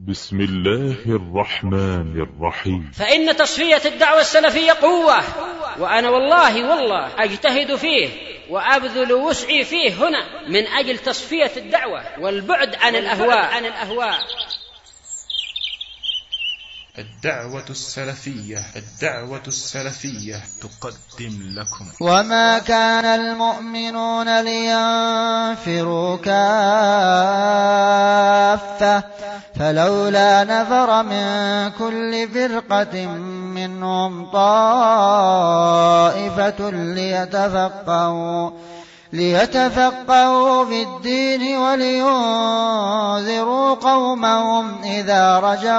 بسم الله الرحمن الرحيم. فإن تصفية الدعوة السلفية قوة، وأنا والله أجتهد فيه وأبذل وسعي فيه هنا من أجل تصفية الدعوة والبعد عن الأهواء. الدعوة السلفية تقدم لكم. وما كان المؤمنون لينفروا كافة فلولا نفر من كل فرقة منهم طائفة ليتفقهوا في الدين ولينذروا قومهم إذا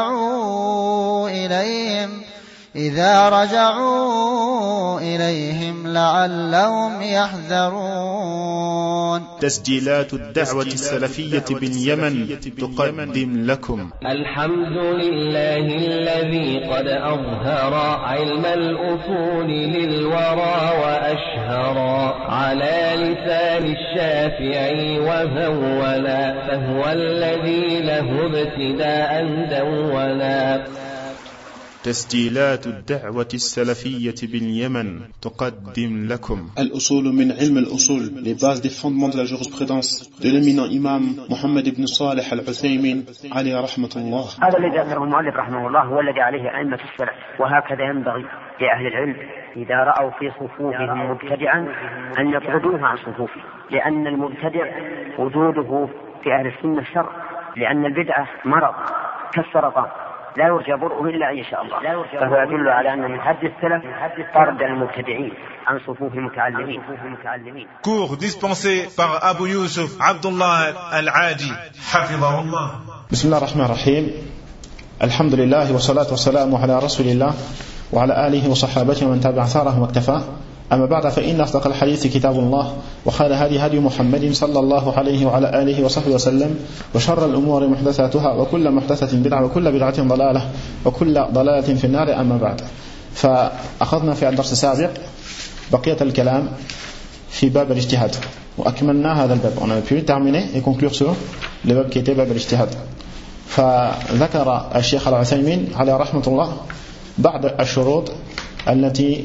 رجعوا إليهم لعلهم يحذرون. تسجيلات الدعوة السلفية باليمن تقدم لكم. الحمد لله الذي قد أظهر علم الأصول للورى وأشهر على لسان الشافعي وهولا، فهو الذي له ابتداء دولا. تسجيلات الدعوة السلفية باليمن تقدم لكم. الأصول من علم الأصول، les bases des fondements de la jurisprudence de l'éminent imam Mohammed ibn Salih al-Uthaymin عليه رحمة الله. هذا الذي ذكره المؤلف رحمه الله هو الذي عليه أئمة السلف، وهكذا ينبغي لأهل العلم إذا رأوا في صفوفهم مبتدعا أن يطردوه عن صفوفه، لأن المبتدع وجوده في أهل السنة شر، لأن البدعة مرض كالسرطان لا يرجى برؤه إلا إن شاء الله، فهو يدل على أن من حد السلف طرد المبتدعين عن صفوف المتعلمين. Cours dispensé par Abu Yusuf Abdullah Al-Adi حفظه الله. بسم الله الرحمن الرحيم. الحمد لله والصلاة والسلام على رسول الله وعلى آله وصحابته ومن تبع ثاره واكتفى. أما بعد، فإن أصدق الحديث كتاب الله، وخير هدي محمد صلى الله عليه وعلى آله وصحبه وسلم، وشر الأمور محدثاتها، وكل محدثة بدعة، وكل بدعة ضلالة، وكل ضلالة في النار. أما بعد، فأخذنا في الدرس السابق بقية الكلام في باب الاجتهاد، وأكملنا هذا الباب. On a pu terminer et conclure sur le bab qui était باب الاجتهاد. فذكر الشيخ العثيمين عليه رحمة الله بعض الشروط التي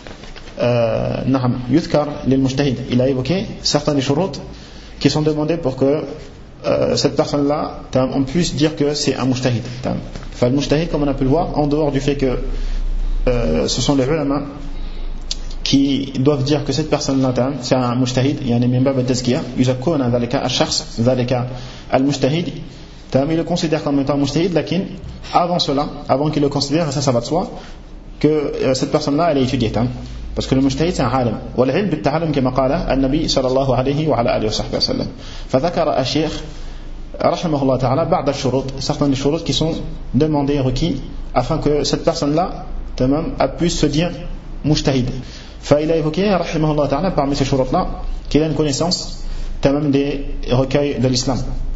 يذكر للمجتهد. Il a évoqué certains des shurut qui sont demandés pour que cette personne-là, on puisse dire que c'est un mujtahid. Enfin, le mujtahid, comme on a pu le voir, en dehors du fait que ce sont les ulama qui doivent dire que cette personne-là, c'est un mujtahid, يعني من باب التزكية يزكون ذلك الشخص ذلك المجتهد. Il le considère comme étant mujtahid, lakin avant cela, avant qu'il le considère, ça va de soi, que cette personne-là, elle est étudiée. Parce que le mujtahid c'est un alim, والعلم بالتعلم كما قال النبي صلى الله عليه وعلى آله وصحبه وسلم. فذكر الشيخ رحمه الله تعالى بعض الشروط, certains des shurut qui sont demandés et requis afin que cette personne-là puisse se dire mujtahid. فإل a évoqué رحمه الله تعالى parmi ces shurut-là qu'il a une connaissance des recueils de l'islam.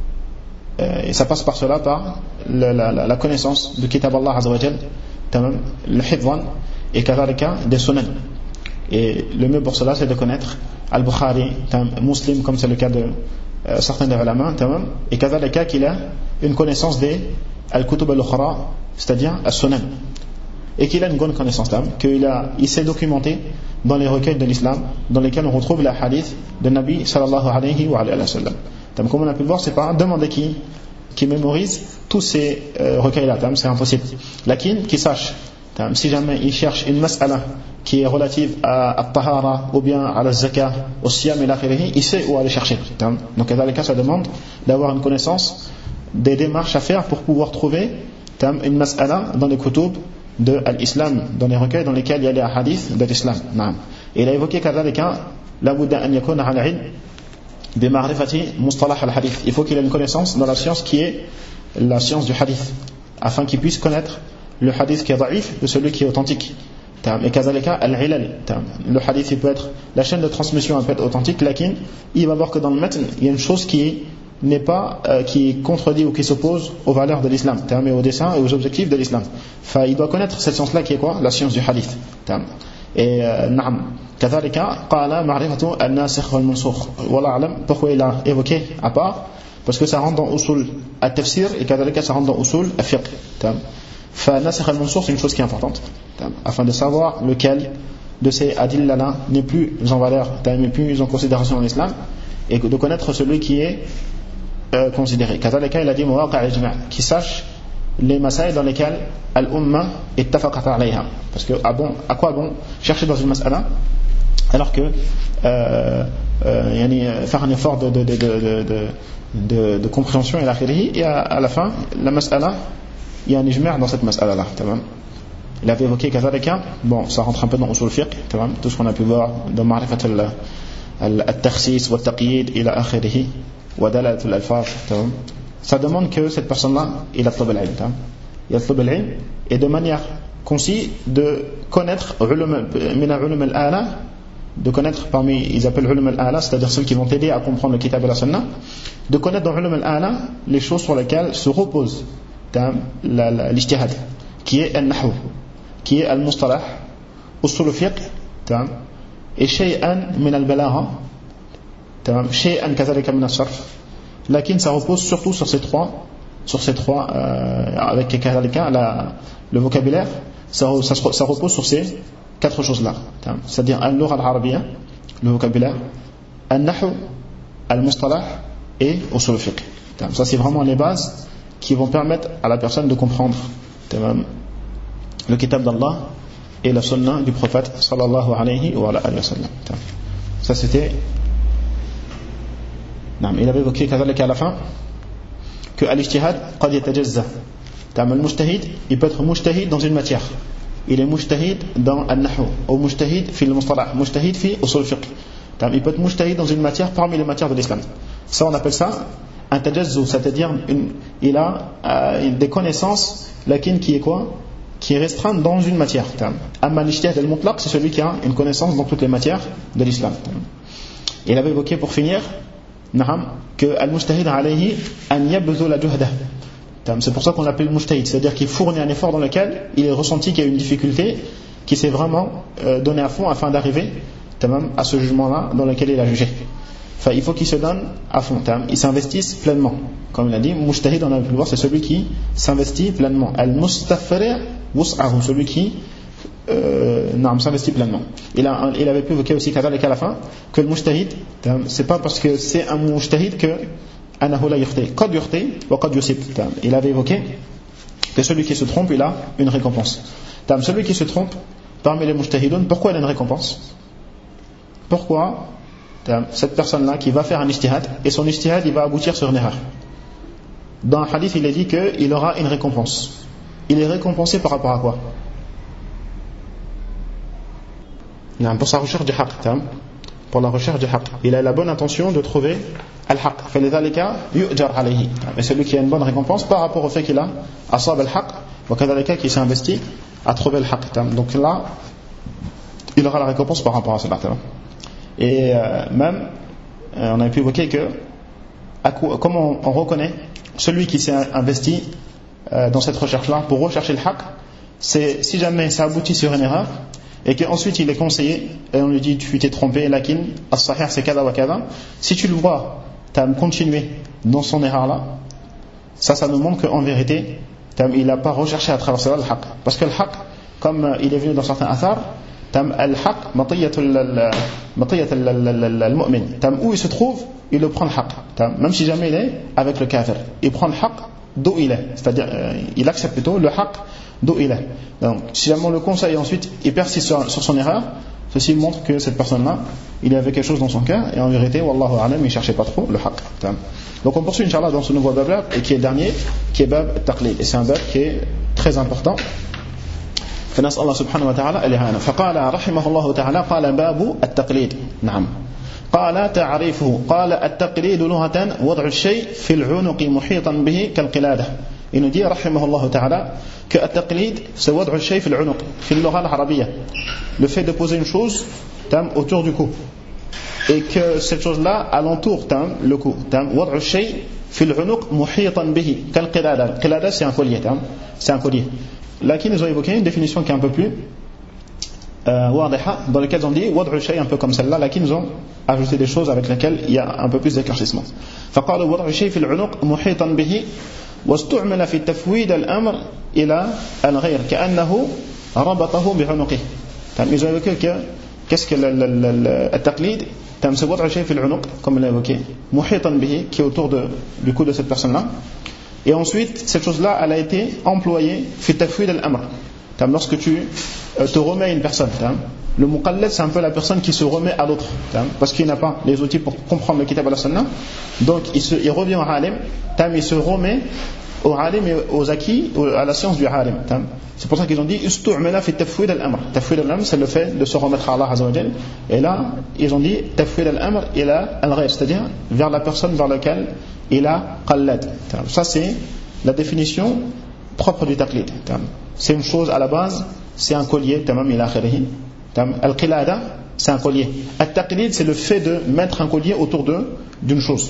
Et ça passe par cela, par la connaissance du kitab Allah Azza wa Jal, le hifdhan, et kadhalika des sunan. Et le mieux pour cela, c'est de connaître Al-Bukhari, Muslim, comme c'est le cas de certains des ulama, et kadhalika qu'il a une connaissance des Al-Kutub al-Ukhra, c'est-à-dire Al-Sunan, et qu'il a une bonne connaissance, qu'il s'est documenté dans les recueils de l'islam, dans lesquels on retrouve la hadith de Nabi sallallahu alayhi wa sallam. Comme on a pu le voir, c'est pas demander qui mémorise tous ces recueils-là, c'est impossible. Lakin, qui sache, si jamais il cherche une mas'ala qui est relative à Tahara, ou bien à la Zakah, au Siyam et l'akhirihi, il sait où aller chercher. Donc dans les cas, ça demande d'avoir une connaissance des démarches à faire pour pouvoir trouver une mas'ala dans les kutub de l'islam, dans les recueils dans lesquels il y a les hadiths de l'islam. Et il a évoqué kadhalika la budda an yakuna ala ilm bi ma'rifati mustalah al-hadith. Il faut qu'il ait une connaissance dans la science qui est la science du hadith, afin qu'il puisse connaître le hadith qui est daïf de celui qui est authentique. Et kazalika al-ilal, le hadith il peut être, la chaîne de transmission elle peut être authentique, lakin il va voir que dans le matn il y a une chose qui n'est pas qui contredit ou qui s'oppose aux valeurs de l'islam, et aux desseins et aux objectifs de l'islam. Il doit connaître cette science là qui est quoi? La science du hadith. Et kazalika qala ma'rifatu an-nasikh wal-mansukh. Wallahu a'lam. Pourquoi il a évoqué à part parce que ça rentre dans usul at-tafsir et kadhalika ça rentre dans usul al-fiqh. Fa-nasakh al-mansukh, c'est une chose qui est importante, afin de savoir lequel de ces adilla-là n'est plus en valeur, n'est plus en considération en islam, et de connaître celui qui est considéré. Kadhalika, il a dit mawaqi' al-ijma', qui sache les masaïs dans lesquels al-umma ittafaqat alayha. Parce que à quoi bon chercher dans une mas'ala alors que faire un effort de compréhension et à la fin la mas'ala, il y a un ijma' dans cette mas'ala là. Il avait évoqué kadhalika, ça rentre un peu dans usul fiqh, tout ce qu'on a pu voir dans ma'rifat al-takhsis wa al-taqyid ila akhirih wa dalalat al-alfaz. Ça demande que cette personne-là, il atlab al-ilm. Il atlab al-ilm, et de manière concise, de connaître min ulum al-ala, de connaître ils appellent ulum al-ala, c'est-à-dire ceux qui vont t'aider à comprendre le kitab et la sunna, de connaître dans ulum al-ala les choses sur lesquelles se repose l'ijtihad, qui est al-nahw, qui est al-mustalah, usul fiqh, et shay'an min al-balagha, shay'an kadhalika min al-sarf. Lakin ça repose surtout sur ces trois avec le vocabulaire, ça repose sur ces 4 choses-là, c'est-à-dire al-lugha al-arabiyya, le vocabulaire, al-nahw, al-mustalah et usul fiqh. Ça c'est vraiment les bases qui vont permettre à la personne de comprendre le kitab d'Allah et la sunna du prophète sallallahu alayhi wa sallam. Ça c'était. Il avait évoqué à la fin que al-ijtihad qad yatajazza. Al-mujtahid, il peut être mujtahid dans une matière. Il est mujtahid dans al-nahw, ou mujtahid fi al-mustalah, mujtahid fi usul fiqh. Il peut être mujtahid dans une matière parmi les matières de l'islam. Ça on appelle ça un tajazzu, c'est-à-dire il a des connaissances lakin qui est quoi, qui est restreinte dans une matière. Amma al-ijtihad al-mutlaq, c'est celui qui a une connaissance dans toutes les matières de l'islam. Il avait évoqué pour finir que al-mujtahid alayhi an yabdhula juhdah. C'est pour ça qu'on l'appelle mujtahid, c'est-à-dire qu'il fournit un effort dans lequel il est ressenti qu'il y a une difficulté, qui s'est vraiment donné à fond afin d'arriver à ce jugement-là dans lequel il a jugé. Il faut qu'il se donne à fond, il s'investisse pleinement. Comme il a dit, mujtahid, on a pu le voir, c'est celui qui s'investit pleinement. Al-mustafri' wus'ahu, celui qui s'investit pleinement. Il avait pu évoquer aussi qu'à la fin que le mujtahid, c'est pas parce que c'est un mujtahid que anahu la yukhti, qad yukhti wa qad yusib. Il avait évoqué que celui qui se trompe, il a une récompense. Celui qui se trompe parmi les mujtahidoun, pourquoi il a une récompense? Pourquoi cette personne-là qui va faire un ijtihad, et son ijtihad il va aboutir sur une erreur? Dans un hadith il est dit qu'il aura une récompense. Il est récompensé par rapport à quoi? Pour sa recherche du haqq, pour la recherche du haqq. Il a la bonne intention de trouver al-haqq. فَلِذَلِكَ يُؤْجَرْ عَلَيْهِ. Mais celui qui a une bonne récompense par rapport au fait qu'il a asab al-haqq, وَكَذَلِكَ qui s'est investi à trouver le haqq. Donc là, il aura la récompense par rapport à cela. Et même, on a pu évoquer que comment on reconnaît celui qui s'est investi dans cette recherche-là pour rechercher le haqq, c'est si jamais ça aboutit sur une erreur, et qu'ensuite il est conseillé et on lui dit tu t'es trompé, lakin as-sahih c'est kada wa kada, si tu le vois continuer dans son erreur là, ça nous montre qu'en vérité il n'a pas recherché à travers cela le haqq, parce que le haqq, comme il est venu dans certains athars, al-haqq matiyat al-mu'min, où il se trouve il le prend le haqq, même si jamais il est avec le kafir, il prend le haqq d'où il est, c'est-à-dire il accepte plutôt le haqq d'où il est. Donc si jamais on le conseille ensuite il persiste sur son erreur, ceci montre que cette personne-là il avait quelque chose dans son cœur, et en vérité wallahu a'lam il cherchait pas trop le haqq. Donc on poursuit inchallah dans ce nouveau bab et qui est le dernier, qui est bab at-taqlid, et c'est un bab qui est très important. فنسأل الله سبحانه وتعالى الإهانة. فقال رحمه الله تعالى قال باب التقليد. نعم. قال تعريفه قال التقليد لغة وضع الشيء في العنق محيطا به كالقلادة. Il nous dit رحمه الله تعالى que التقليد c'est وضع الشيء في العنق في اللغة العربية, le fait de poser une chose autour du cou, et que cette chose-là alentour le cou. وضع الشيء في العنق محيطا به كالقلادة. القلادة c'est un collier, c'est un collier. Là qui nous ont évoqué une définition qui est un peu plus dans lesquelles on dit wad'u shay un peu comme celle-là, là qu'ils ont ajouté des choses avec lesquelles il y a un peu plus d'éclaircissement. فقالوا وضع شيء في العنق محيطا به واستعمل في تفويض الأمر إلى الغير كأنه ربطه بعنقه. Ils ont évoqué que qu'est-ce que le taqlid, c'est وضع شيء في العنق comme on l'a évoqué, محيطا به qui est autour du cou de cette personne-là. Et ensuite, cette chose-là, elle a été employée في تفويض الأمر. Lorsque tu te remets à une personne, le muqallid, c'est un peu la personne qui se remet à l'autre, parce qu'il n'a pas les outils pour comprendre le kitab à la sunna, donc il revient au alim, il se remet au alim et aux acquis, à la science du alim. C'est pour ça qu'ils ont dit istu'mila fi tafwid al-amr. Tafwid al-amr, c'est le fait de se remettre à Allah azza wa jalla, et là ils ont dit tafwid al-amr ila al-ghayr, c'est-à-dire vers la personne vers laquelle il a qallad. Ça c'est la définition propre du taqlid. C'est une chose à la base, c'est un collier, tamam ila akhirih. Al-qilada, c'est un collier. Al-taqlid, c'est le fait de mettre un collier autour d'une chose.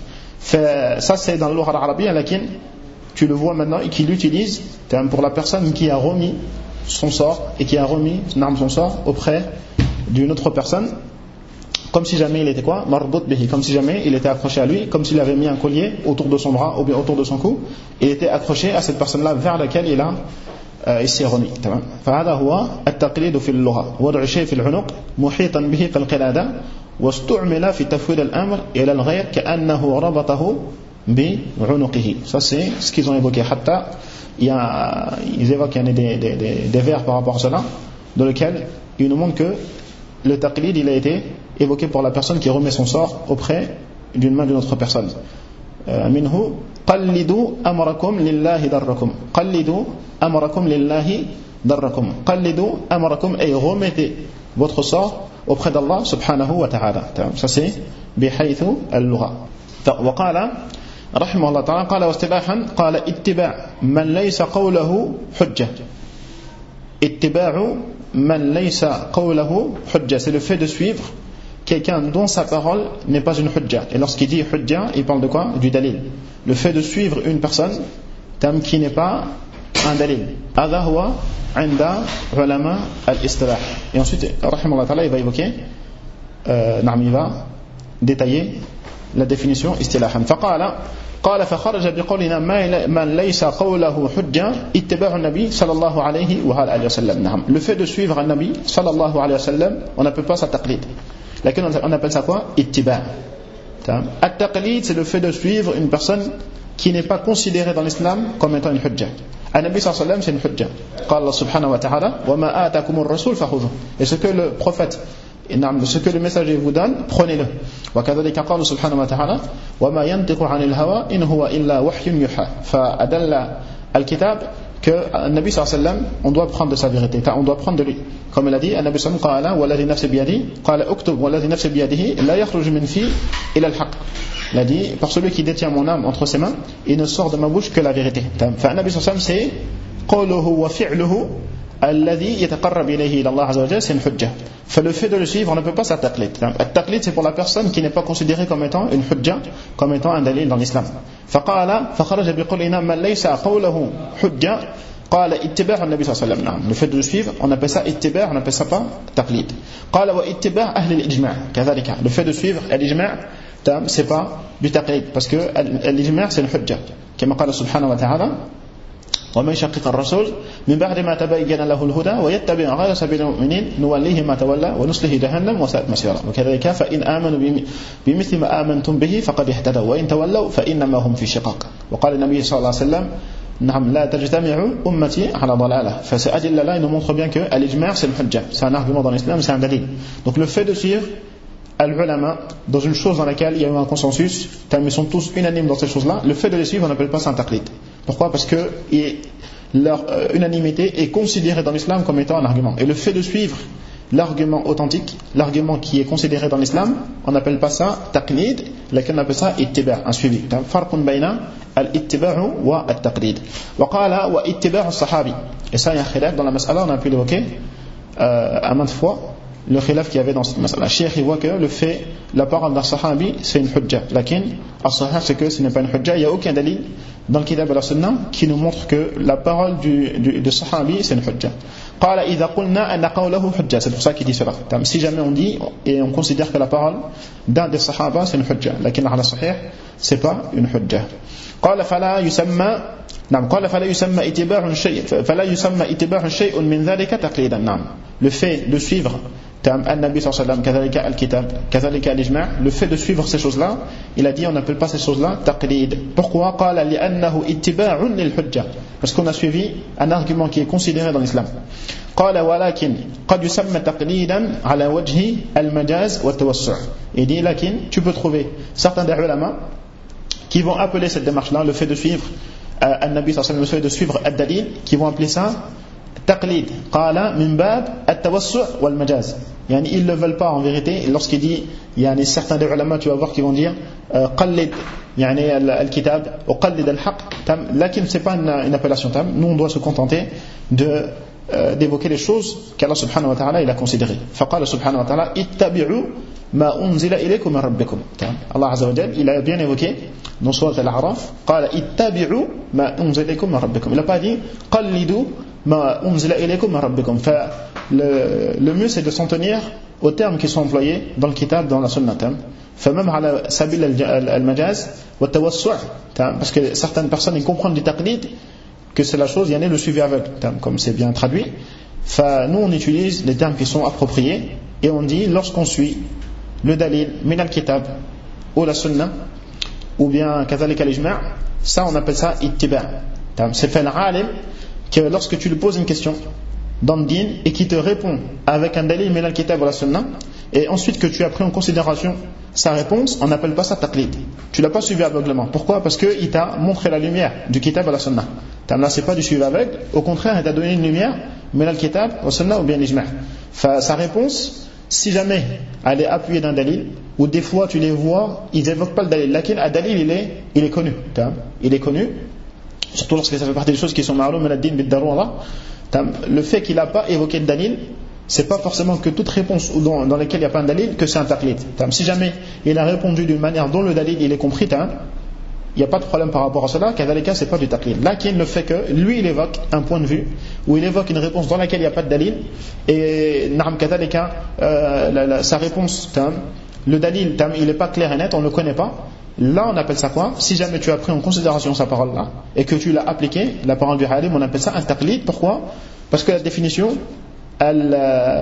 Ça c'est dans le lugha arabiya, lakin tu le vois maintenant et qui l'utilise pour la personne qui a remis son sort et qui a remis son sort auprès d'une autre personne, comme si jamais il était quoi, marbout bihi, comme si jamais il était accroché à lui, comme s'il avait mis un collier autour de son bras ou bien autour de son cou, et il était accroché à cette personne-là vers laquelle il s'est remis. فهذا هو التقليد في اللغة، وضع شيء في العنق محيطا به كالقلادة واستعمل في تفويض الأمر إلى الغير كأنه ربطه بعنقه. Ça c'est ce qu'ils ont évoqué. Hatta, ils évoquent des vers par rapport à cela, dans lesquels ils nous montrent que le taqlid il a été évoqué pour la personne qui remet son sort auprès d'une main d'une autre personne. منه قلدوا أمركم لله دركم. قلدوا أمركم لله دركم. قلدوا أمركم أي remettez votre sort auprès d'Allah subhanahu wa ta'ala. Ça c'est بحيث اللغة. وقال رحمه الله تعالى قال واستباحا قال اتباع من ليس قوله حجة. اتباع من ليس قوله حجة, c'est le fait de suivre quelqu'un dont sa parole n'est pas une hujja. Et lorsqu'il dit hujja, il parle de quoi? Du dalil. Le fait de suivre une personne qui n'est pas un dalil. هذا هو عند علماء الاصطلاح. Et ensuite, rahimahullah ta'ala, il va évoquer, il va détailler la définition istilahan. فقال قال فخرج بقولنا من ليس قوله حجة اتباع النبي صلى الله عليه وآله وسلم. نعم. Le fait de suivre un nabi sallallahu alayhi wa sallam, on n'appelle pas ça taqlid. Laquelle on appelle ça quoi? Ittiba'. At-taqlid, c'est le fait de suivre une personne qui n'est pas considérée dans l'islam comme étant une hujja. Un nabi sallallahu alayhi wa sallam, c'est une hujja. قال الله سبحانه وتعالى وما آتاكم الرسول فخذوه. Et ce que le prophète, ce que le messager vous donne, prenez-le. وكذلك قال سبحانه وتعالى وما ينطق عن الهوى إن هو إلا وحي يوحى. فأدل الكتاب que Nabi sallallahu alayhi wa sallam, on doit prendre de sa vérité, on doit prendre de lui. Comme il a dit, Nabi sallallahu alayhi wa sallam, والذي نفس بيده قال اكتب والذي نفس بيده لا يخرج من في إلى الحق. Il a dit, par celui qui détient mon âme entre ses mains, il ne sort de ma bouche que la vérité. Enfin, Nabi sallallahu alayhi wa sallam, c'est قوله وفعله الذي يتقرب إليه إلى الله عز وجل, c'est une hujja. Fait le fait de le suivre, on ne peut pas s'attaqlid. At-taqlid, c'est pour la personne qui n'est pas considérée comme étant une hujja, comme étant un dalil dans l'islam. فقال فخرج بقولنا من ليس قوله حجة قال اتباع النبي صلى الله عليه وسلم. Le fait de le suivre, on appelle ça ittiba', on appelle ça pas taqlid. قال واتباع أهل الإجماع كذلك. Le fait de suivre الإجماع, c'est pas du taqlid, parce que الإجماع c'est une hujja. كما قال سبحانه وتعالى ومن يشقق الرسول من بعد ما تبين له الهدى ويتبع غير سبيل المؤمنين نوليه ما تولى ونصله جهنم وساءت مصيرا. وكذلك فإن آمنوا بمثل ما آمنتم به فقد اهتدوا وإن تولوا فإنما هم في شقاق. وقال النبي صلى الله عليه وسلم نعم لا تجتمع أمتي على ضلالة. فسي أدلة là il nous montre bien que l'ijma' c'est une hujja, c'est un argument dans l'islam, c'est un dalil. Donc le fait de suivre al-ulama dans une chose dans laquelle il y a eu un consensus, ils sont tous unanimes dans cette chose-là, le fait de les suivre on n'appelle pas ça un taqlid. Pourquoi? Parce que leur unanimité est considérée dans l'islam comme étant un argument. Et le fait de suivre l'argument authentique, l'argument qui est considéré dans l'islam, on n'appelle pas ça taqlid, laquelle on appelle ça ittiba', un suivi. Farqun bayna al-ittiba'u wa al-taqlid. Wa qala wa ittiba'u as-sahabi. Et ça, il y a un khilaf dans la mas'ala, on a pu l'évoquer à maintes fois. Le khilaf qu'il y avait dans cette mas'ala. Cheikh il voit que le fait, la parole d'un sahabi c'est une hujja. Lakin, as-sahih c'est que ce n'est pas une hujja. Il n'y a aucun dalil dans le kitab et la sunna qui nous montre que la parole de sahabi c'est une hujja. قال إذا قلنا أن قوله حجة, c'est pour ça qu'il dit cela. Si jamais on dit et on considère que la parole d'un des sahaba c'est une hujja, لكن على صحيح c'est pas une hujja. قال فلا يسمى نعم قال فلا يسمى اتباع شيء فلا يسمى اتباع شيء من ذلك تقليدا. نعم, le fait de suivre النبي صلى الله عليه وسلم كذلك الكتاب كذلك الإجماع, le fait de suivre ces choses-là, il a dit on n'appelle pas ces choses-là taqlid. Pourquoi? قال لأنه اتباع للحجة, parce qu'on a suivi un argument qui est considéré dans l'islam. قال ولكن قد يسمى تقليدا على وجه المجاز والتوسع. Il dit lakin, tu peux trouver certains des ulama qui vont appeler cette démarche-là, le fait de suivre النبي صلى الله عليه وسلم, le fait de suivre الدليل, qui vont appeler ça taqlid. قال من باب التوسع والمجاز. يعني ils ne veulent pas en vérité, lorsqu'il dit يعني certains des ulama, tu vas voir qu'ils vont dire قلد يعني الكتاب وقلد الحق, لكن c'est pas une appellation. Nous on doit se contenter d'évoquer les choses qu'Allah subhanahu wa ta'ala il a considérées. فقال سبحانه وتعالى اتبعوا ما أنزل إليكم من ربكم. Allah azza wa jalla il a bien évoqué dans sourate Al-A'raf قال اتبعوا ما أنزل إليكم من ربكم. Il n'a pas dit قلدوا ما أنزل إليكم من ربكم. Le mieux c'est de s'en tenir aux termes qui sont employés dans le kitab, dans la sunna. فمم على سبيل المجاز والتوسع, parce que certaines personnes ils comprennent du taqlid que c'est la chose, il y en a le suivi aveugle, comme c'est bien traduit. Nous on utilise les termes qui sont appropriés et on dit lorsqu'on suit le dalil min al-kitab ou la sunna ou bien كذلك al-ijma', ça on appelle ça ittiba'. C'est fait l'alim que lorsque tu lui poses une question dans le din et qui te répond avec un dalil min al-kitab ou la sunna, et ensuite que tu as pris en considération sa réponse, on n'appelle pas ça taqlid. Tu l'as pas suivi aveuglement. Pourquoi? Parce qu'il t'a montré la lumière du kitab à la sunna. Là c'est pas du suivi aveugle, au contraire il t'a donné une lumière min al-kitab ou sunna ou bien l'ijma'. Sa réponse, si jamais elle est appuyée d'un dalil, ou des fois tu les vois, ils évoquent pas le dalil, lakin un dalil il est connu. Il est connu, surtout lorsque ça fait partie des choses qui sont ma'loum min ad-din bid-darura. Le fait qu'il n'a pas évoqué le dalil, c'est pas forcément que toute réponse dans laquelle il n'y a pas un dalil que c'est un taqlid. Si jamais il a répondu d'une manière dont le dalil il est compris, il n'y a pas de problème par rapport à cela, kadhalika c'est pas du taqlid. Là qui le fait que lui il évoque un point de vue ou il évoque une réponse dans laquelle il n'y a pas de dalil, et kadhalika sa réponse, le dalil il n'est pas clair et net, on ne le connaît pas. Là on appelle ça quoi? Si jamais tu as pris en considération sa parole là et que tu l'as appliquée, la parole du halim, on appelle ça un taqlid. Pourquoi? Parce que la définition elle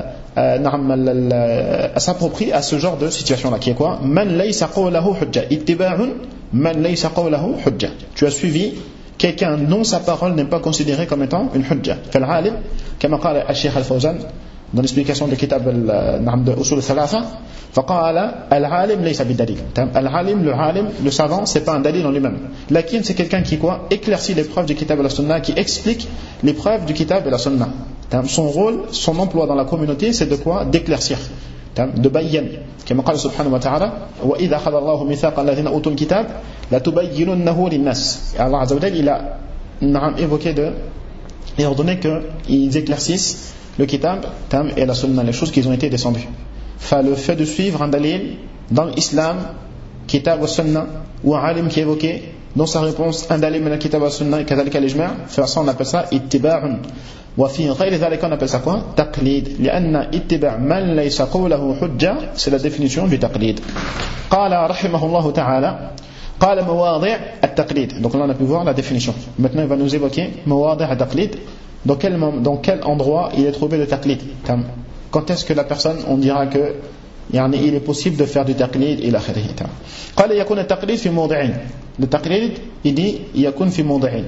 s'approprie à ce genre de situation là qui est quoi? Man laysa qawlahu hujja ittiba'un man laysa qawlahu hujja. Tu as suivi quelqu'un dont sa parole n'est pas considérée comme étant une hujja. Fal-alim kama qala al-Sheikh al-Fawzan dans l'explication du kitab de Usul al-Thalatha, faqala al-alim laysa bidalil. Al-alim, le savant, c'est pas un dalil en lui-même. Lakin c'est quelqu'un qui quoi? Éclaircit les preuves du kitab et la sunna, qui explique les preuves du kitab et la sunna. Son rôle, son emploi dans la communauté, c'est de quoi? D'éclaircir, de bayyan. Comme قال سبحانه وتعالى وإذا أخذ الله ميثاق الذين أوتوا الكتاب لتبيننه للناس. Allah Azza wa Jalla il a évoqué et ordonné qu'ils éclaircissent le kitab et la sunna, les choses qui ont été descendues. Le fait de suivre un dalil dans l'islam, kitab wa sunna, ou un alim qui est évoqué dans sa réponse un dalil min al-kitab wa sunna et kadhalika al-ijma', ça on appelle ça ittiba'un. وفي غير ذلك on appelle ça quoi? تقليد. لأن اتباع من ليس قوله حجة, c'est la définition du taqlid. قال رحمه الله تعالى قال مواضع التقليد. Donc là on a pu voir la définition. Maintenant il va nous évoquer مواضع التقليد. Dans quel endroit il est trouvé le taqlid? Quand est-ce que la personne on dira que il est possible de faire du taqlid إلى آخره. قال يكون التقليد في موضعين. Le taqlid il dit يكون في موضعين.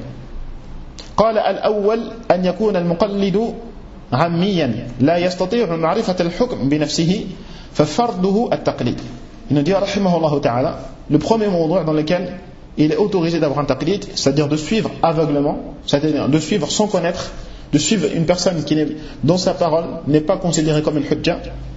قال الأول أن يكون المقلد عاميا لا يستطيع معرفة الحكم بنفسه ففرضه التقليد. Il nous dit رحمه الله تعالى, le premier موضوع dans lequel il est autorisé d'avoir un taqlid, c'est-à-dire de suivre aveuglement, c'est-à-dire de suivre sans connaître, de suivre une personne dont sa parole n'est pas considérée comme une hujja.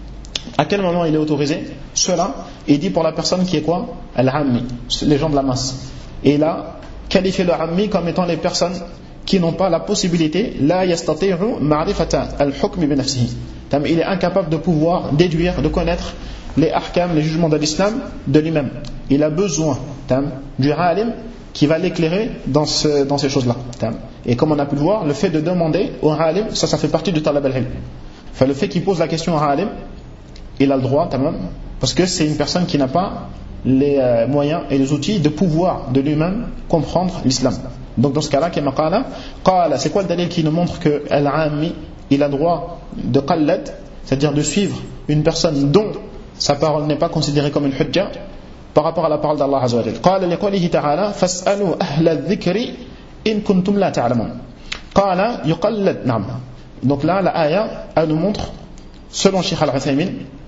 À quel moment il est autorisé? Cela est dit pour la personne qui est quoi? Al-ammi, les gens de la masse. Et là, qualifier le ammi comme étant les personnes qui n'ont pas la possibilité, la yastati'u ma'rifata al-hukm bi nafsihi. Il est incapable de pouvoir déduire, de connaître les ahkam, les jugements de l'islam de lui-même. Il a besoin du alim qui va l'éclairer dans ces choses-là. Et comme on a pu le voir, le fait de demander au alim, ça fait partie du talab al-ilm. Enfin, le fait qu'il pose la question au alim, il a le droit, parce que c'est une personne qui n'a pas les moyens et les outils de pouvoir de lui-même comprendre l'islam. Donc dans ce cas-là, c'est quoi le dalil qui nous montre que al-ammi, il a droit de qallad, c'est-à-dire de suivre une personne dont sa parole n'est pas considérée comme une hujja par rapport à la parole d'Allah Azza wa Jalla. Qala liqawlihi ta'ala fas'alu ahla adh-dhikri in kuntum la ta'lamun. Qala yuqallad, na'am. Donc là, la ayah, elle nous montre, selon Cheikh Al-Uthaymin,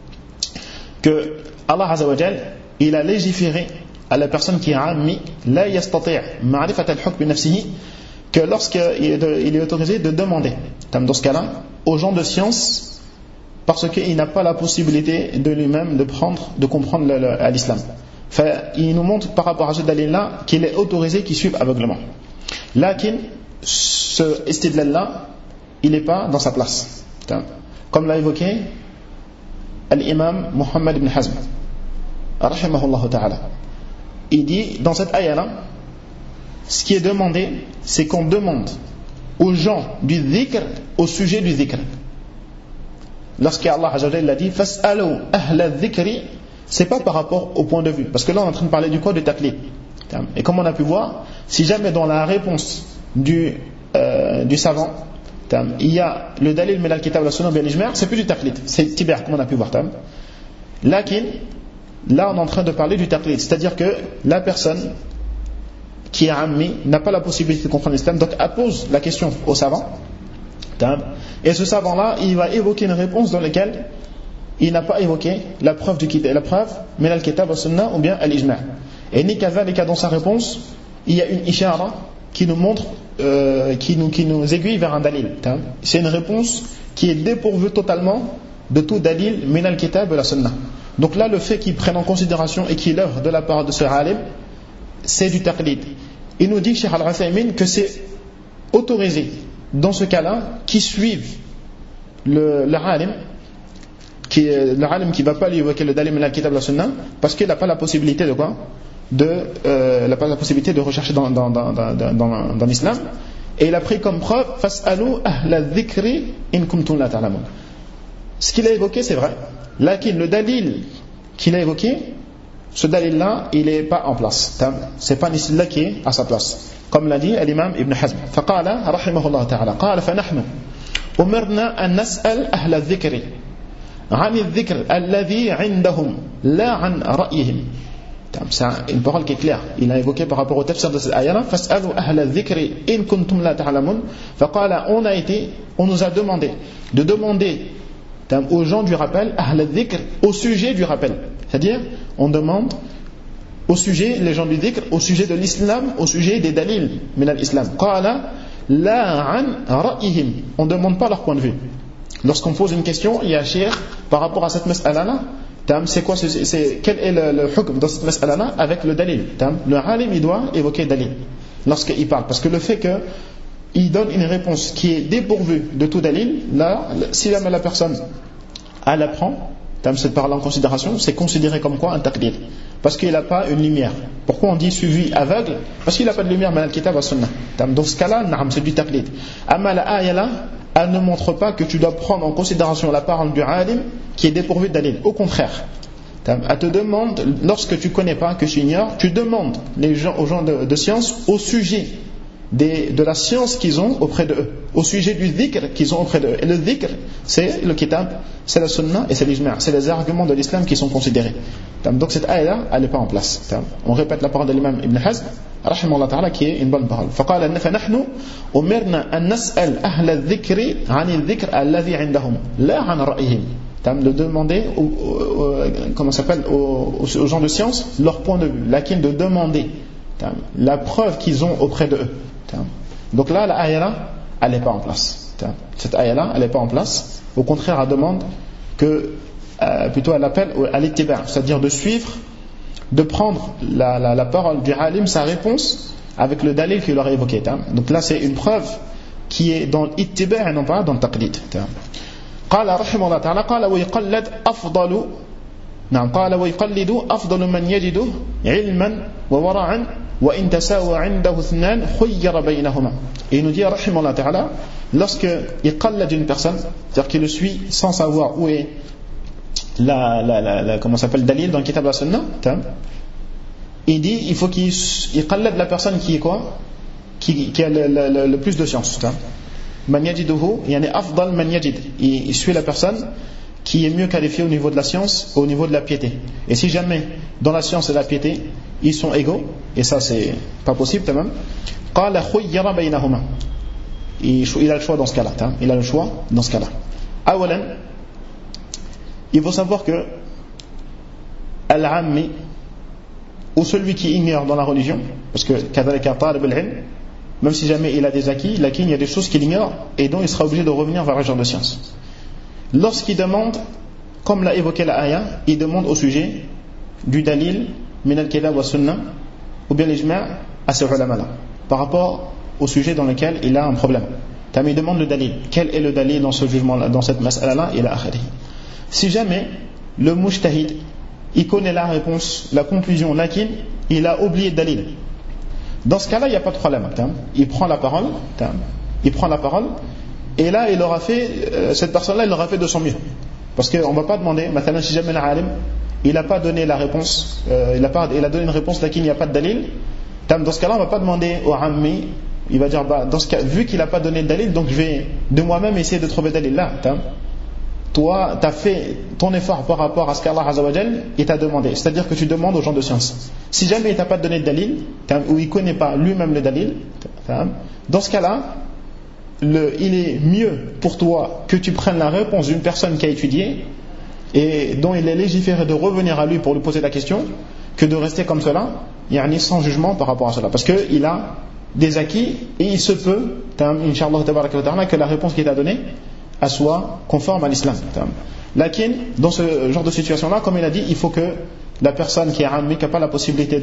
que Allah Azza wa Jalla, il a légiféré à la personne qui est ammi, la yastati' ma'rifat al-hukm bi nafsihi, que lorsqu'il est autorisé de demander, dans ce cas-là, aux gens de science, parce qu'il n'a pas la possibilité de lui-même de comprendre l'islam. Il nous montre par rapport à ce dalil-là qu'il est autorisé qu'il suive aveuglement. Lakin, ce istidlal-là, il n'est pas dans sa place. Comme l'a évoqué l'imam Muhammad ibn Hazm, rahimahullah ta'ala. Il dit, dans cette ayah-là, ce qui est demandé, c'est qu'on demande aux gens du dhikr au sujet du dhikr. Lorsqu'Allah Azza wa Jalla dit fas'alu ahla dhikri, c'est pas par rapport au point de vue, parce que là on est en train de parler du quoi, de taqlid. Et comme on a pu voir, si jamais dans la réponse du savant il y a le dalil min al-kitab wa sunnah bil ijma', c'est plus du taqlid, c'est tibar, comme on a pu voir. Lakin là on est en train de parler du taqlid, c'est-à-dire que la personne qui est ammi n'a pas la possibilité de comprendre l'islam, donc elle pose la question au savant, et ce savant-là, il va évoquer une réponse dans laquelle il n'a pas évoqué la preuve min al-kitab wa sunnah ou bien al-ijma'. Et ni kazalika, dans sa réponse, il y a une ishara qui nous montre, qui nous aiguille vers un dalil. C'est une réponse qui est dépourvue totalement de tout dalil min al-kitab wa la sunnah. Donc là, le fait qu'il prenne en considération et qu'il œuvre de la part de ce alim, c'est du taqlid. Il nous dit, Cheikh Al-Uthaymin, que c'est autorisé dans ce cas-là qui suivent le alim, qui ne va pas lui évoquer le dalil min al-kitab wa la sunnah, parce qu'il n'a pas la possibilité de quoi, n'a pas la possibilité de rechercher dans l'islam. Et il a pris comme preuve fas'alu ahla dhikri in kuntum la ta'lamun. Ce qu'il a évoqué, c'est vrai. Lakin le dalil qu'il a évoqué, ce dalil-là, il n'est pas en place. C'est pas un islam qui est à sa place. Comme l'a dit l'imam Ibn Hazm. فقال رحمه الله تعالى قال فنحن أمرنا أن نسأل أهل الذكر عن الذكر الذي عندهم لا عن رأيهم. C'est une parole qui est claire. Il a évoqué par rapport au tafsir de cette ayah-là فاسألوا أهل الذكر إن كنتم لا تعلمون. فقال on nous a demandé de demander aux gens du rappel أهل الذكر au sujet du rappel. C'est-à-dire, on demande au sujet, les gens du dhikr, au sujet de l'islam, au sujet des dalils min al-islam. Qala la an ra'ihim. On ne demande pas leur point de vue. Lorsqu'on pose une question, il y a cher par rapport à cette mas'ala-là, c'est quoi, quel est le hukm dans cette mas'ala-là avec le dalil. Le alim, il doit évoquer dalil lorsqu'il parle, parce que le fait qu'il donne une réponse qui est dépourvue de tout dalil, là, si la personne elle apprend cette parole en considération, c'est considéré comme quoi un taqlid, parce qu'il n'a pas une lumière. Pourquoi on dit suivi aveugle? Parce qu'il n'a pas de lumière, mais al-kitab wa sunnah. Dans ce cas-là, c'est du taqlid. Amma la ayah là, elle ne montre pas que tu dois prendre en considération la parole du alim qui est dépourvue de dalil. Au contraire, elle te demande, lorsque tu ne connais pas, que tu ignores, tu demandes aux gens de science au sujet de la science qu'ils ont auprès d'eux, au sujet du dhikr qu'ils ont auprès d'eux. Et le dhikr, c'est le kitab, c'est la sunnah et c'est l'ijma', c'est les arguments de l'islam qui sont considérés. Donc cette ayah, elle n'est pas en place. On répète la parole de l'imam Ibn Hazm, rahimahullah ta'ala, qui est une bonne parole. فقال فنحن أمرنا أن نسأل أهل الذكر عن الذكر الذي عندهم لا عن رأيهم. De demander comment s'appelle aux gens de science leur point de vue, laquelle de demander la preuve qu'ils ont auprès d'eux. Donc là, la ayah là, elle n'est pas en place. Cette ayah là, elle n'est pas en place. Au contraire, elle demande que, plutôt elle appelle à l'ittiba', c'est-à-dire de suivre, de prendre la parole du alim, sa réponse, avec le dalil qu'il leur a évoqué. Donc là, c'est une preuve qui est dans l'ittiba' et non pas dans le taqlid. قال رحمه الله تعالى قال ويقلد أفضل قال ويقلد أفضل من يجده علما وورعا وإن تساوى عنده اثنان خير بينهما. Et il nous dit rahimahullah ta'ala, lorsque il qallad d'une personne, c'est-à-dire qu'il le suit sans savoir où est comment s'appelle dalil dans le kitab la sunna, il dit il faut qu'il qallad la personne qui est quoi, qui a le plus de science. Man yajiduhu yani afdal man yajid, il suit la personne qui est mieux qualifiée au niveau de la science, au niveau de la piété. Et si jamais dans la science et la piété ils sont égaux, et ça c'est pas possible tamam, qala khuyyara baynahuma, il a le choix dans ce cas-là, il a le choix dans ce cas-là. Awalan, il faut savoir que al-ammi, ou celui qui ignore dans la religion, parce que kadhalika talib al-ilm, même si jamais il a des acquis, il y a des choses qu'il ignore et dont il sera obligé de revenir vers le genre de science. Lorsqu'il demande, comme l'a évoqué la ayah, il demande au sujet du dalil min al-kitab wa sunnah ou bien l'ijma' à ces ulama-là par rapport au sujet dans lequel il a un problème. Il demande le dalil. Quel est le dalil dans ce jugement-là, dans cette mas'ala-là, ila akhirih. Si jamais le mujtahid il connaît la réponse, la conclusion, lakin il a oublié le dalil, dans ce cas-là il n'y a pas de problème. Il prend la parole, et là il aura fait, cette personne-là il aura fait de son mieux, parce qu'on ne va pas demander maintenant si jamais l'alim il n'a pas donné la réponse, il a donné une réponse lakin il n'y a pas de dalil, dans ce cas-là on ne va pas demander au ammi, il va dire dans ce cas, vu qu'il n'a pas donné de dalil, donc je vais de moi-même essayer de trouver dalil là. Toi, tu as fait ton effort par rapport à ce qu'Allah Azza wa Jal il t'a demandé. C'est-à-dire que tu demandes aux gens de science. Si jamais il ne t'a pas donné de dalil, ou il ne connaît pas lui-même le dalil, dans ce cas-là, il est mieux pour toi que tu prennes la réponse d'une personne qui a étudié et dont il est légiféré de revenir à lui pour lui poser la question, que de rester comme cela, sans jugement par rapport à cela. Parce qu'il a des acquis et il se peut, Inch'Allah, que la réponse qu'il t'a donnée soit conforme à l'islam. Lakin, dans ce genre de situation-là, comme il a dit, il faut que la personne qui est ammi, qui n'a pas la possibilité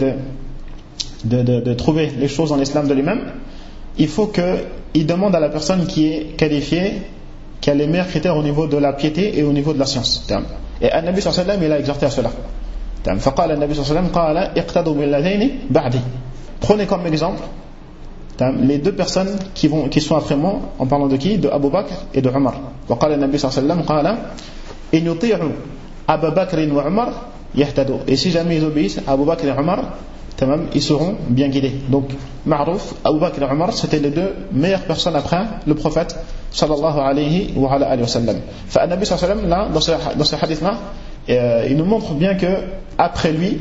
de trouver les choses dans l'islam de lui-même, il faut qu'il demande à la personne qui est qualifiée, qui a les meilleurs critères au niveau de la piété et au niveau de la science. Et An-Nabi sallallahu alayhi wa sallam, il a exhorté à cela. فقال النبي صلى الله عليه وسلم قال اقتدوا بالذين بعدي. Prenez comme exemple les deux personnes qui sont après moi, en parlant de qui? De Abu Bakr et de Omar. وقال النبي صلى الله عليه وسلم قال إن يطيعوا أبا بكر وعمر يهتدوا. Et si jamais ils obéissent à Abu Bakr et Omar, ils seront bien guidés. Donc Ma'rouf, Abu Bakr et Omar, c'était les deux meilleures personnes après le prophète sallallahu alayhi wa sallam. فالنبي صلى الله عليه وسلم là, dans ce hadith là, il nous montre bien que après lui,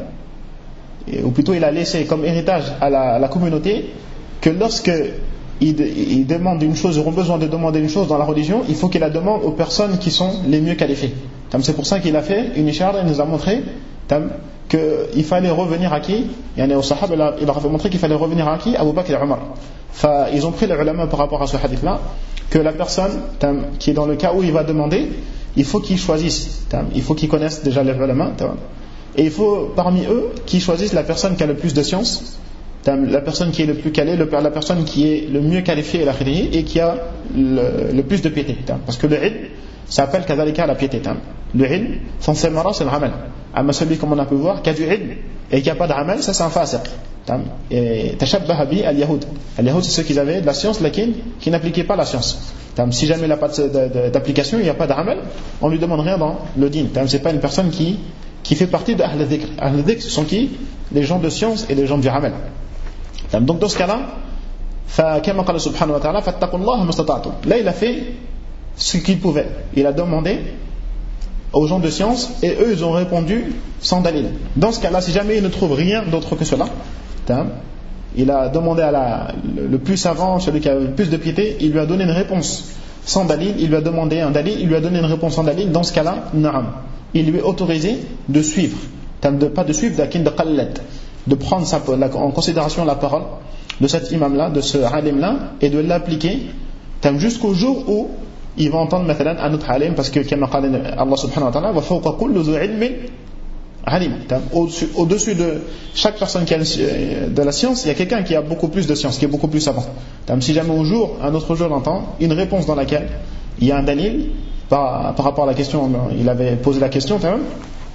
ou plutôt il a laissé comme héritage à la communauté, que lorsque ils demandent une chose, ils auront besoin de demander une chose dans la religion, il faut qu'ils la demandent aux personnes qui sont les mieux qualifiées. C'est pour ça qu'il a fait une ishara, il nous a montré qu'il fallait revenir à qui? Au Sahaba, il leur a fait montrer qu'il fallait revenir à qui? Abu Bakr et Omar. Ils ont pris les ulama par rapport à ce hadith là, que la personne qui est dans le cas où il va demander, il faut qu'ils choisissent, il faut qu'ils connaissent déjà les ulama, et il faut parmi eux qu'ils choisissent la personne qui a le plus de science, la personne qui est le plus calée, la personne qui est le mieux qualifiée et qui a le plus de piété. Parce que le ilm s'appelle kadhalika la piété. Le ilm, son samara, c'est le amal. Amma celui, comme on a pu voir, qui a du ilm et qui n'a pas d'amal, ça c'est un fasiq. Et tashabbaha bi al-yahoud. Al-yahoud, c'est ceux qui avaient de la science, qui n'appliquaient pas la science. Si jamais il n'a pas d'application, il n'y a pas d'amal, on lui demande rien dans le din. C'est pas une personne qui fait partie de Ahl al-Dhikr. Ahl al-Dhikr, ce sont qui? Les gens de science et les gens du amal. Donc dans ce cas-là, فكما قال سبحانه وتعالى فاتقوا الله ما استطعتم. Là il a fait ce qu'il pouvait. Il a demandé aux gens de science et eux ils ont répondu sans dalil. Dans ce cas-là, si jamais il ne trouve rien d'autre que cela, il a demandé à le plus savant, celui qui a le plus de piété, il lui a donné une réponse sans dalil, il lui a demandé un dalil, il lui a donné une réponse sans dalil. Dans ce cas-là, na'am, il lui est autorisé de suivre, pas de suivre, de qallad, de prendre en considération la parole de cet imam-là, de ce alim-là, et de l'appliquer jusqu'au jour où il va entendre مثلا un autre alim, parce que comme Allah subhanahu wa ta'ala وَفَوْقَ كُلُّ ذُو عِلْمٍ alim, au-dessus de chaque personne qui a de la science, il y a quelqu'un qui a beaucoup plus de science, qui est beaucoup plus savant. Si jamais un autre jour l'entend une réponse dans laquelle il y a un dalil par rapport à la question, il avait posé la question,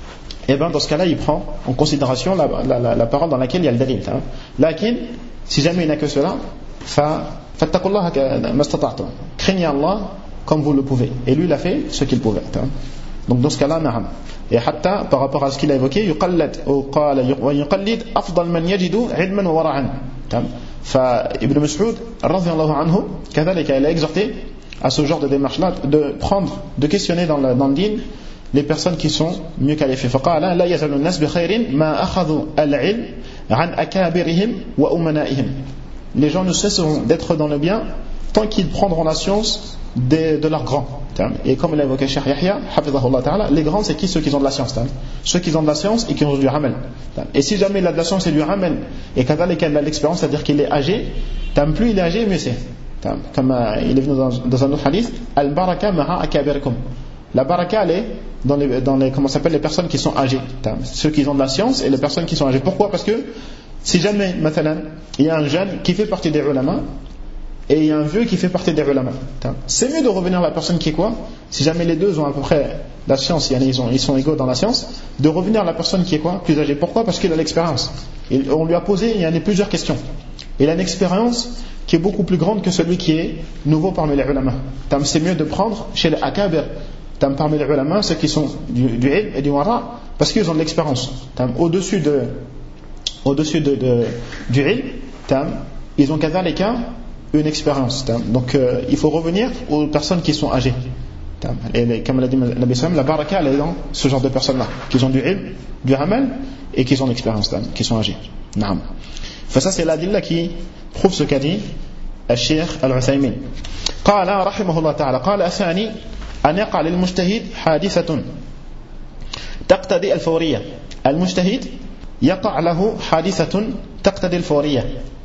et bien dans ce cas-là il prend en considération la parole dans laquelle il y a le dalil. Lakin, si jamais il n'a que cela, fattaqullaha mastata'tum, craignez Allah comme vous le pouvez, et lui il a fait ce qu'il pouvait. Donc dans ce cas-là, na'am. Et hatta par rapport à ce qu'il a évoqué, yuqallid ou qala wa yuqallid afdal man yajidu ilman wa wara'an. Fa Ibn Mas'ud radhiyallahu anhu kadhalika, il a exhorté à ce genre de démarche là, de questionner dans le din les personnes qui sont mieux qualifiées. Faqala la yazalu an-nas bi khairin ma akhadhu al-ilm an akabirihim wa umana'ihim. Les gens ne cesseront d'être dans le bien tant qu'ils prendront la science de leurs grands. Et comme l'a évoqué Cheikh Yahya, hafidhahullah ta'ala, les grands c'est qui? Ceux qui ont de la science. Ceux qui ont de la science et qui ont du amal. Et si jamais il a de la science et du amal, et qu'avec il a l'expérience, c'est-à-dire qu'il est âgé, plus il est âgé, mieux c'est. Comme il est venu dans un autre hadith, al-baraka ma'a akabirikum. La baraka elle est dans les comment s'appelle, les personnes qui sont âgées. Ceux qui ont de la science et les personnes qui sont âgées. Pourquoi? Parce que si jamais, maintenant, il y a un jeune qui fait partie des ulama, et il y a un vieux qui fait partie des ulama, c'est mieux de revenir à la personne qui est quoi? Si jamais les deux ont à peu près la science, ils sont égaux dans la science, de revenir à la personne qui est quoi? Plus âgée. Pourquoi? Parce qu'il a l'expérience. On lui a posé, il y en a plusieurs questions. Il a une expérience qui est beaucoup plus grande que celui qui est nouveau parmi les ulama. C'est mieux de prendre chez les akabir, parmi les ulama, ceux qui sont du ilm et du wara, parce qu'ils ont de l'expérience. Au-dessus du ilm, ils ont kadhalika une expérience. Donc il faut revenir aux personnes qui sont âgées. Et comme l'a dit Nabi Sallam, la baraka elle est dans ce genre de personnes là, qui ont du ilm, du amal et qui ont de l'expérience, qui sont âgées. Naam. Ça c'est l'adilla qui prouve ce qu'a dit الشيخ العثيمين. قال رحمه الله تعالى قال الثاني أن يقع للمجتهد حادثة تقتضي الفورية. المجتهد يقع له حادثة تقتضي الفورية.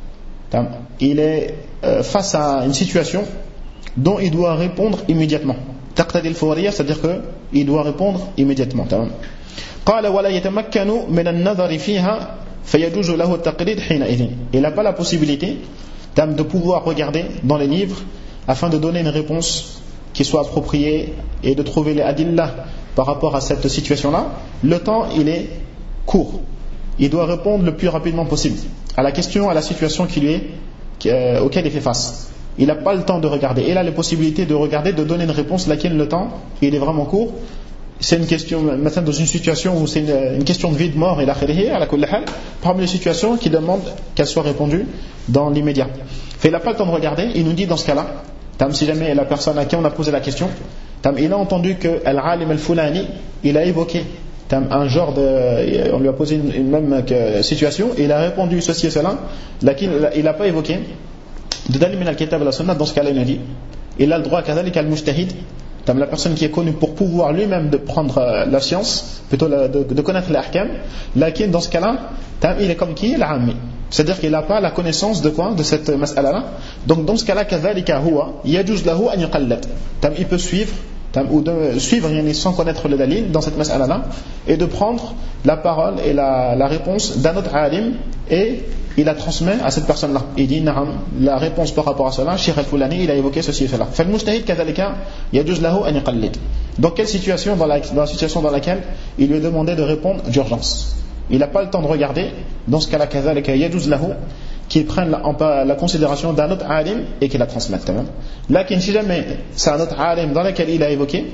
Il est face à une situation dont il doit répondre immédiatement. تقتضي الفورية, c'est-à-dire qu'il doit répondre immédiatement. قال ولا يتمكن من النظر فيها فيجوز له التقليد حينئذ. Il n'a pas la possibilité de pouvoir regarder dans les livres afin de donner une réponse qui soit appropriée et de trouver les adillah par rapport à cette situation-là. Le temps, il est court. Il doit répondre le plus rapidement possible à la question, à la situation auquel il fait face. Il n'a pas le temps de regarder. Il a les possibilités de regarder, de donner une réponse, laquelle le temps, il est vraiment court. C'est une question, maintenant dans une situation où c'est une question de vie, de mort, et parmi les situations qui demandent qu'elle soit répondue dans l'immédiat. Il n'a pas le temps de regarder, il nous dit dans ce cas-là, si jamais la personne à qui on a posé la question, il a entendu que Al-Alim Al-Fulani, il a évoqué un genre de, on lui a posé une même situation, et il a répondu ceci et cela, il n'a pas évoqué de Dalil min al-Kitab wa al-Sunnah. Dans ce cas-là, il a dit, il a le droit kadhalika al-Mujtahid, la personne qui est connue pour pouvoir lui-même de prendre la science, plutôt de connaître les ahkam, lakin dans ce cas-là, il est comme qui? L'ammi. C'est-à-dire qu'il n'a pas la connaissance de quoi? De cette mas'ala-là. Donc dans ce cas-là, kadhalika huwa yajuz lahu an yuqallid. Il peut suivre, ou de suivre sans connaître le dalil dans cette mas'ala-là, et de prendre la parole et la réponse d'un autre alim, et il la transmet à cette personne-là. Il dit, la réponse par rapport à cela, Cheikh Al-Fulani, il a évoqué ceci et cela. Fal-Mujtahid kadhalika yajuz lahu an yuqallid. Dans quelle situation? Dans la situation dans laquelle il lui est demandé de répondre d'urgence. Il n'a pas le temps de regarder. Dans ce cas-là, kadhalika yajuz lahu, qu'il prenne la considération d'un autre alim et qu'il la transmette. Lakin si jamais c'est un autre alim dans lequel il a évoqué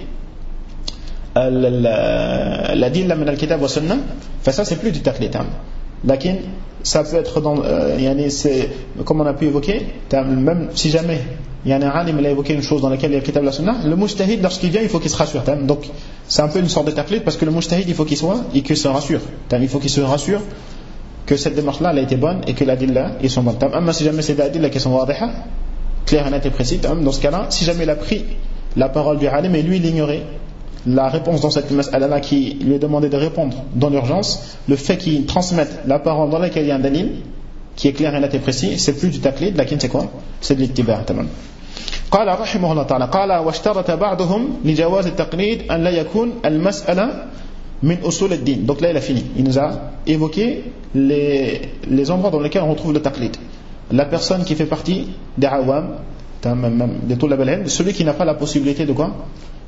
la dilla min al-kitab wa sunnah, ça c'est plus du taqlid. Lakin ça peut être dans c'est comme on a pu évoquer, même si jamais il y a un alim il a évoqué une chose dans laquelle il y a le kitab et la sunnah, le mujtahid lorsqu'il vient il faut qu'il se rassure. Donc c'est un peu une sorte de taqlid, parce que le mujtahid il faut qu'il soit et qu'il se rassure. Il faut qu'il se rassure que cette démarche-là elle a été bonne et que les adillah ils sont bonnes. Même si jamais c'est des adillah qui sont wadiha, claires et nettes et précises, dans ce cas-là, si jamais il a pris la parole du alim et lui il ignorait la réponse dans cette mas'ala-là qui lui est demandé de répondre dans l'urgence, le fait qu'il transmette la parole dans laquelle il y a un dalil qui est clair et net et précis, c'est plus du taqlid, lakin c'est quoi? C'est de l'ittiba'. قال رحمه الله تعالى قال واشترط بعضهم لجواز التقليد أن لا يكون المسألة من أصول الدين. Donc là il a fini, il nous a évoqué les endroits dans lesquels on retrouve le taqlid. La personne qui fait partie des awam, de tout la belle, celui qui n'a pas la possibilité de quoi?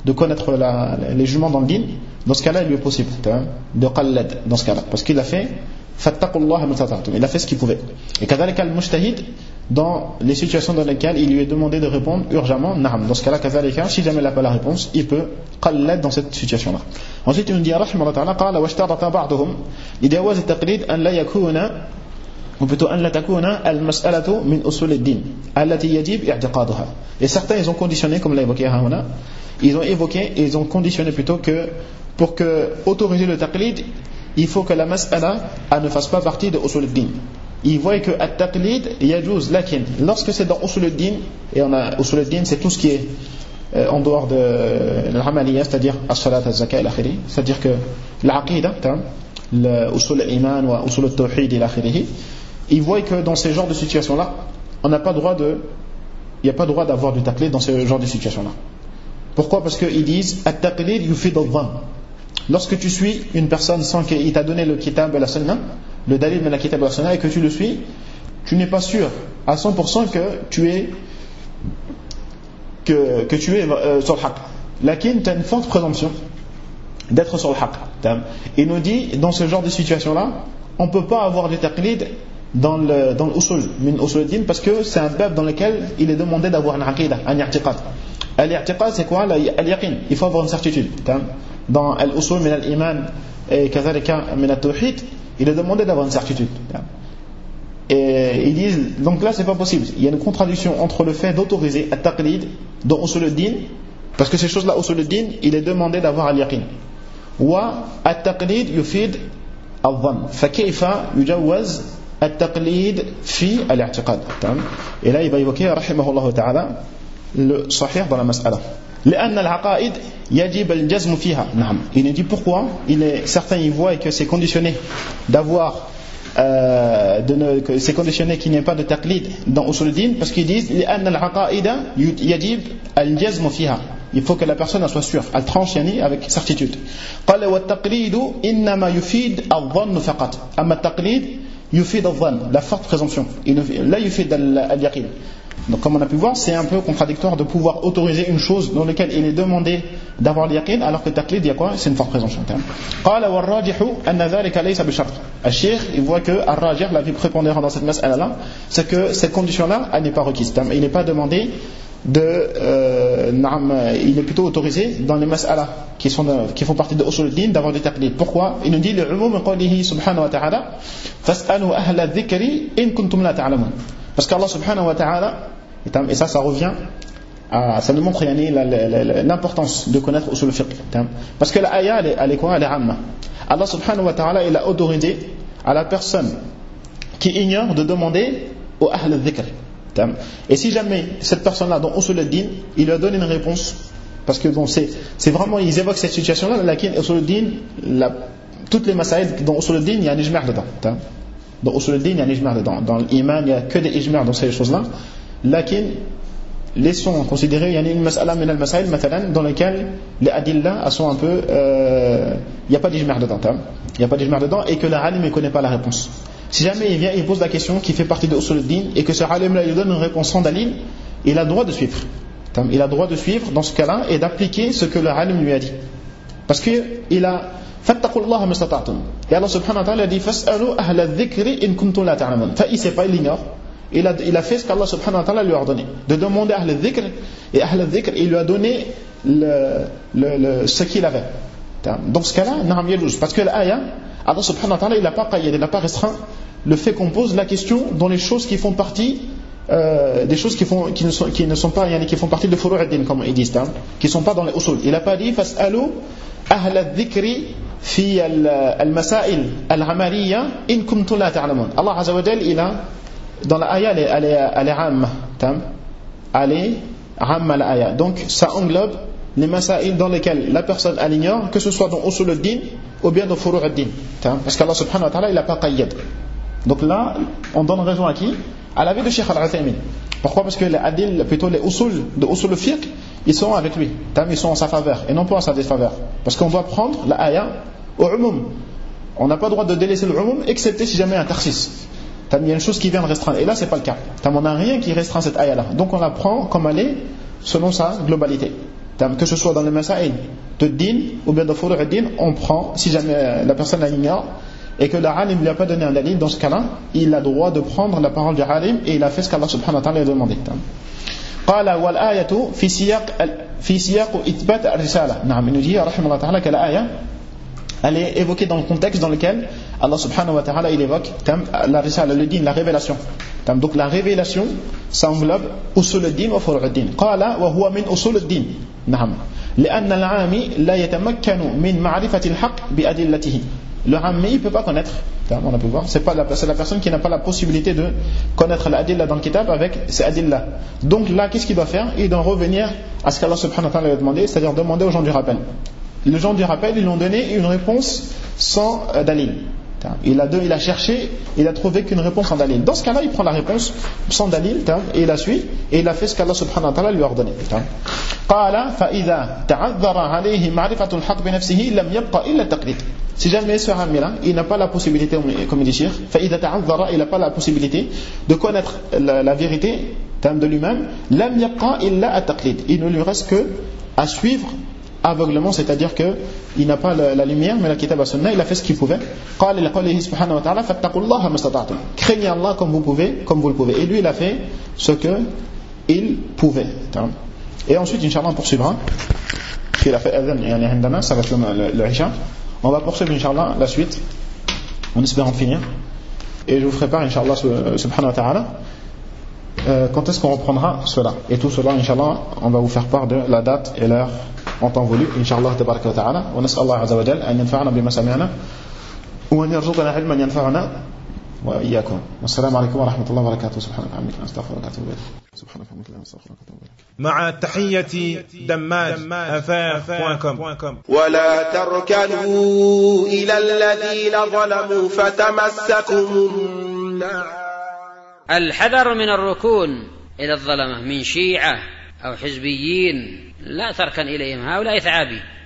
de connaître les jugements dans le din, dans ce cas-là, il lui est possible de qallad, dans ce cas-là, parce qu'il a fait fattaqullaha mastata'tum, il a fait ce qu'il pouvait. Et kadhalika al-mujtahid, dans les situations dans lesquelles il lui est demandé de répondre urgemment, na'am, dans ce cas-là, kadhalika, si jamais il n'a pas la réponse, il peut qallad dans cette situation-là. Ensuite, il nous dit, rahimahullah ta'ala, qala washtarata ba'duhum lidawaz at-taqlid an la yakuna, ou plutôt an la takuna al-mas'alatu min usul ad-din allati yajib i'tiqaduha. Et certains, ils ont conditionné, comme l'a évoqué Haouna, ils ont conditionné plutôt que pour que autoriser le taqlid, il faut que la mas'ala ne fasse pas partie de usul ad-din. Ils voient que at-taqlid yajuz, lakin lorsque c'est dans usul ad-din, et on a usul ad-din, c'est tout ce qui est en dehors de l'amaliya, c'est-à-dire as-salat, az-zakat, l'akhiri, c'est-à-dire que l'aqida, usul al-iman wa usul al-tawhid ila akhirih, ils voient que dans ces genres de situations-là, il n'y a pas droit d'avoir du taqlid dans ce genre de situations-là. Pourquoi? Parce qu'ils disent at-taqlid yufid al-dhann. Lorsque tu suis une personne sans qu'il t'a donné le kitab et la sunna, le dalil de la kitab et la sunna, et que tu le suis, tu n'es pas sûr à 100% que tu es sur le haqq. Lakin, tu as une forte présomption d'être sur le haqq. Il nous dit, dans ce genre de situation-là, on ne peut pas avoir du taqlid dans le usul, min usul ad-din, parce que c'est un bab dans lequel il est demandé d'avoir un aqidah, un i'tiqad. Al-i'tiqad, c'est quoi? Al-yaqin. Il faut avoir une certitude. Dans al-usul min al-iman et kazalika min al-tawhid, il est demandé d'avoir une certitude. Et ils disent, donc là c'est pas possible. Il y a une contradiction entre le fait d'autoriser at-taqlid dans usul ad-din, parce que ces choses-là, usul ad-din, il est demandé d'avoir al-yaqin. Wa at-taqlid yufid al-dhann. Fa kayfa yujawaz التقليد في الاعتقاد. Et là il va évoquer رحمه الله تعالى le صحيح dans la مسألة. لأن العقائد يجب الجزم فيها. نعم. Il nous dit pourquoi. Certains y voient que c'est conditionné d'avoir c'est conditionné qu'il n'y ait pas de taqlid dans usul al-din, parce qu'ils disent لأن العقائد يجب الجزم فيها. Il faut que la personne soit sûre, elle tranche yani avec certitude. قال والتقليد إنما يفيد الظن فقط. أما التقليد yufid al-dhann, la forte présomption. Là yufid al-yaqin. Donc comme on a pu voir, c'est un peu contradictoire de pouvoir autoriser une chose dans laquelle il est demandé d'avoir l'yaqin, alors que taqlid, il y a quoi? C'est une forte présomption. قال والراجح أن ذلك ليس بشرط. Al-Sheikh, il voit que al-rajih, la vie prépondérante dans cette mas'ala-là, c'est que cette condition-là, elle n'est pas requise. Il n'est pas demandé il est plutôt autorisé dans les mas'ala qui font partie de usul al-din d'avoir des taqlid. Pourquoi? Il nous dit le umum qawlihi subhanahu wa ta'ala fas'alu ahla dhikri in kuntum la ta'lamun. Parce qu'Allah subhanahu wa ta'ala, et ça revient ça nous montre l'importance de connaître usul al-fiqh. Parce que la ayah elle est quoi? Elle est amma. Allah subhanahu wa ta'ala il a autorisé à la personne qui ignore de demander au ahl al-dhikr. Et si jamais cette personne-là, dans usul al-din, il lui a donné une réponse, parce que bon, c'est vraiment, ils évoquent cette situation-là, lakin usul al-din, toutes les masaïd dans usul al-din, il y a un ijma' dedans. Dans usul al-din, il y a un ijma' dedans. Dans l'iman, il n'y a que des ijma' dans ces choses-là. Lakin, laissons considérer, il y a une mas'ala min al-masaïd, dans lesquelles les adillah sont un peu, il n'y a pas d'ijma' dedans. Il n'y a pas d'ijma' dedans, et que l'alim ne connaît pas la réponse. Si jamais il vient, il pose la question qui fait partie de usul al-din et que ce alim-là lui donne une réponse sans dalil, il a le droit de suivre. Il a le droit de suivre dans ce cas-là et d'appliquer ce que le alim lui a dit. Parce qu'il a fattaqullaha mastata'tum. Et Allah subhanahu wa ta'ala a dit fas'alu ahla dhikri in kuntum la ta'lamun. Il sait pas, il l'ignore. Il a fait ce qu'Allah subhanahu wa ta'ala lui a ordonné. De demander ahla dhikr, et ahla dhikr, il lui a donné ce qu'il avait. Dans ce cas-là, na'am yajuz. Parce que l'ayah, Allah subhanahu wa ta'ala, il n'a pas qayyad, il n'a pas restreint le fait qu'on pose la question dans les choses qui font partie des choses qui ne sont pas qui font partie de furu' ad-din, comme ils disent, qui ne sont pas dans les usul. Il n'a pas dit fas'alu ahla adh-dhikri fi al-masail al-amaliyya in kuntum la ta'lamun. Allah azza wa jalla, il a dans la ayah elle est amma, elle est amma la ayah. Donc ça englobe les masail dans lesquels la personne elle ignore, que ce soit dans usul ad-din ou bien dans furu' ad-din, parce qu'Allah subhanahu wa ta'ala il n'a pas qayyad. Donc là, on donne raison à qui? À l'avis de Cheikh Al-Uthaymin. Pourquoi? Parce que les adil, plutôt les usul de usul al-fiqh, ils sont avec lui, ils sont en sa faveur et non pas en sa défaveur. Parce qu'on doit prendre la ayah au umum. On n'a pas le droit de délaisser le umum, excepté si jamais un takhsis. Il y a une chose qui vient de restreindre, et là c'est pas le cas. On n'a rien qui restreint cette ayah là. Donc on la prend comme elle est selon sa globalité. que ce soit dans le masaïl de din ou bien de furu' ad-din, on prend, si jamais la personne l'ignore et que l'alim ne lui a pas donné un dalil, dans ce cas-là, il a le droit de prendre la parole du alim et il a fait ce qu'Allah subhanahu wa ta'ala lui a demandé. قال والآية في سياق إثبات الرسالة. نعم, il nous dit رحمه الله تعالى que l'aya elle est évoquée dans le contexte dans lequel Allah subhanahu wa ta'ala il évoque la risala, le din, la révélation. Donc la révélation ça englobe usul ad-din wa furu' ad-din. قال وهو من أصول الدين. نعم لأن العامي لا يتمكن من معرفة الحق بأدلته. Le ammi il ne peut pas connaître, on a pu voir, c'est la personne qui n'a pas la possibilité de connaître l'adilla dans le kitab avec ces adillas. Donc là, qu'est-ce qu'il doit faire? Il doit revenir à ce qu'Allah subhanahu wa ta'ala lui a demandé, c'est-à-dire demander aux gens du rappel. Les gens du rappel, ils lui ont donné une réponse sans dalil. Il a cherché, il a trouvé qu'une réponse sans dalil. Dans ce cas-là, il prend la réponse sans dalil et il la suit et il a fait ce qu'Allah subhanahu wa ta'ala lui a ordonné. قال فإذا تعذر عليه معرفة الحق بنفسه لم يبقى إلا التقليد. Si jamais ce rami-là, il n'a pas la possibilité, comme il dit Cheikh, فإذا تعذر, il n'a pas la possibilité de connaître la vérité de lui-même, لم يبقى إلا التقليد. Il ne lui reste que à suivre aveuglement, c'est-à-dire que il n'a pas la lumière, mais la kitab wa sunna, il a fait ce qu'il pouvait. قال لقوله سبحانه وتعالى فاتقوا الله ما استطعتم. Craignez Allah comme vous le pouvez. Et lui, il a fait ce que il pouvait. Et ensuite, Inch'Allah, on poursuivra. Il a fait adhan, ça va être le Isha. On va poursuivre, Inch'Allah, la suite, en espérant finir. Et je vous ferai part, Inch'Allah, subhanahu wa ta'ala, quand est-ce qu'on reprendra cela. Et tout cela, Inch'Allah, on va vous faire part de la date et l'heure en temps voulu, Inch'Allah, tabaraka wa ta'ala. Wa nas'al Allah azza wa jal an yanfa'ana bima sami'na wa an yarzuqana ilman yanfa'ana wa iyyakum. Wassalamu alaykum wa rahmatullahi wa barakatuh. Subhanaka wa bihamdika astaghfiruka wa atubu ilayk. Subhanaka wa bihamdika astaghfiruka wa atubu ilayk. مع تحية دماج.com. ولا تركنوا إلى الذين ظلموا فتمسكم النار. الحذر من الركون إلى الظلمة من شيعة أو حزبيين، لا تركن إليهم، هؤلاء ثعابي.